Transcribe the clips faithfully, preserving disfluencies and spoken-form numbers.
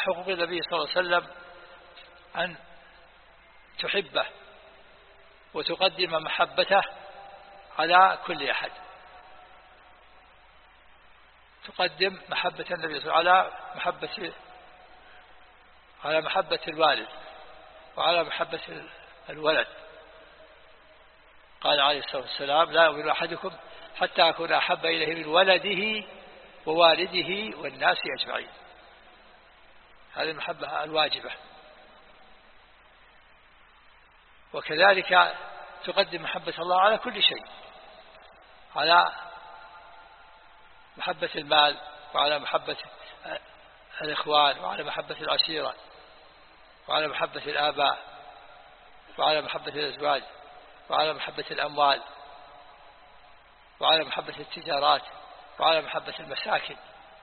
حقوق النبي صلى الله عليه وسلم أن تحبه وتقدم محبته على كل أحد. تقدم محبة النبي صلى الله عليه وسلم على محبة على محبة الوالد وعلى محبة الولد. قال عليه الصلاة والسلام: لا يؤمن أحدكم حتى أكون أحب إليه من ولده ووالده والناس أجمعين. هذه المحبة الواجبة. وكذلك تقدم محبة الله على كل شيء، على محبة المال وعلى محبة الإخوان وعلى محبة العشيرة وعلى محبة الآباء وعلى محبة الأزواج وعلى محبة الأموال وعلى محبة التجارات وعلى محبة المساكن.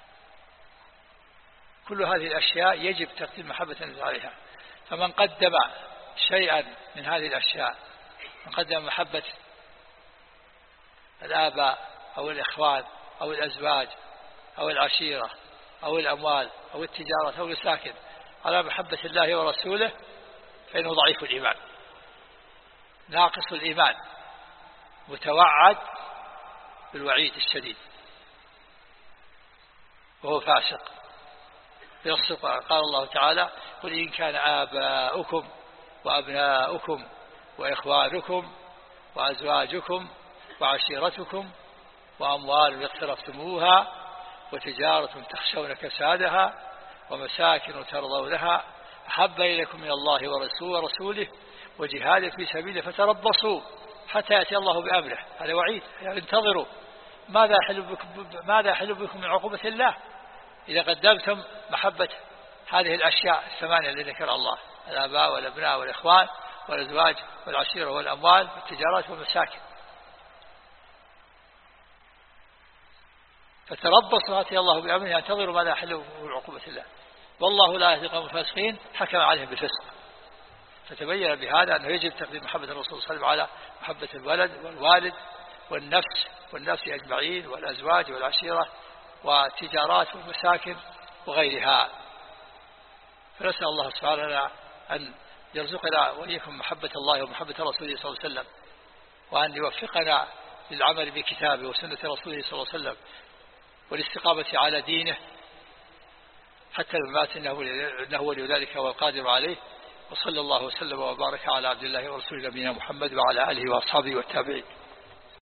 كل هذه الأشياء يجب تقديم محبة عليها. فمن قدم شيئا من هذه الأشياء، من قدم محبة الآباء أو الإخوان أو الأزواج أو العشيرة أو الأموال أو التجارة أو المساكن على محبة الله ورسوله، فإنه ضعيف الإيمان، ناقص الإيمان، متوعد بالوعيد الشديد، وهو فاسق. قال الله تعالى: قل إن كان آباؤكم وأبناؤكم وإخوانكم وأزواجكم وعشيرتكم وأموال اقترفتموها وتجارة تخشون كسادها ومساكن ترضونها أحب إليكم من الله ورسوله وجهاد في سبيله فتربصوا حتى يأتي الله بأمره. هذا وعيد، يعني انتظروا ماذا يحل بكم, ماذا يحل بكم من عقوبة الله إذا قدمتم محبة هذه الأشياء الثمانية التي ذكر الله: الآباء والأبناء والإخوان والأزواج والعشيرة والأموال والتجارات والمساكن. فتربصوا حتى الله بأمره، ينتظروا ماذا يحل من عقوبة الله. والله لا يهدي القوم الفاسقين، حكم عليهم بالفسق. فتبين بهذا أنه يجب تقديم محبة الرسول صلى الله عليه وسلم على محبة الولد والوالد والنفس والنفس أجمعين والأزواج والعشيرة والتجارات والمساكن وغيرها. فنسأل الله سبحانه أن يرزقنا وإياكم محبة الله ومحبة رسوله صلى الله عليه وسلم، وأن يوفقنا للعمل بكتابه وسنة رسوله صلى الله عليه وسلم والاستقامة على دينه حتى الممات، إنه ولي ذلك والقادر عليه. وصلى الله وسلم وبارك على عبد الله ورسوله نبينا محمد وعلى آله وأصحابه والتابعين.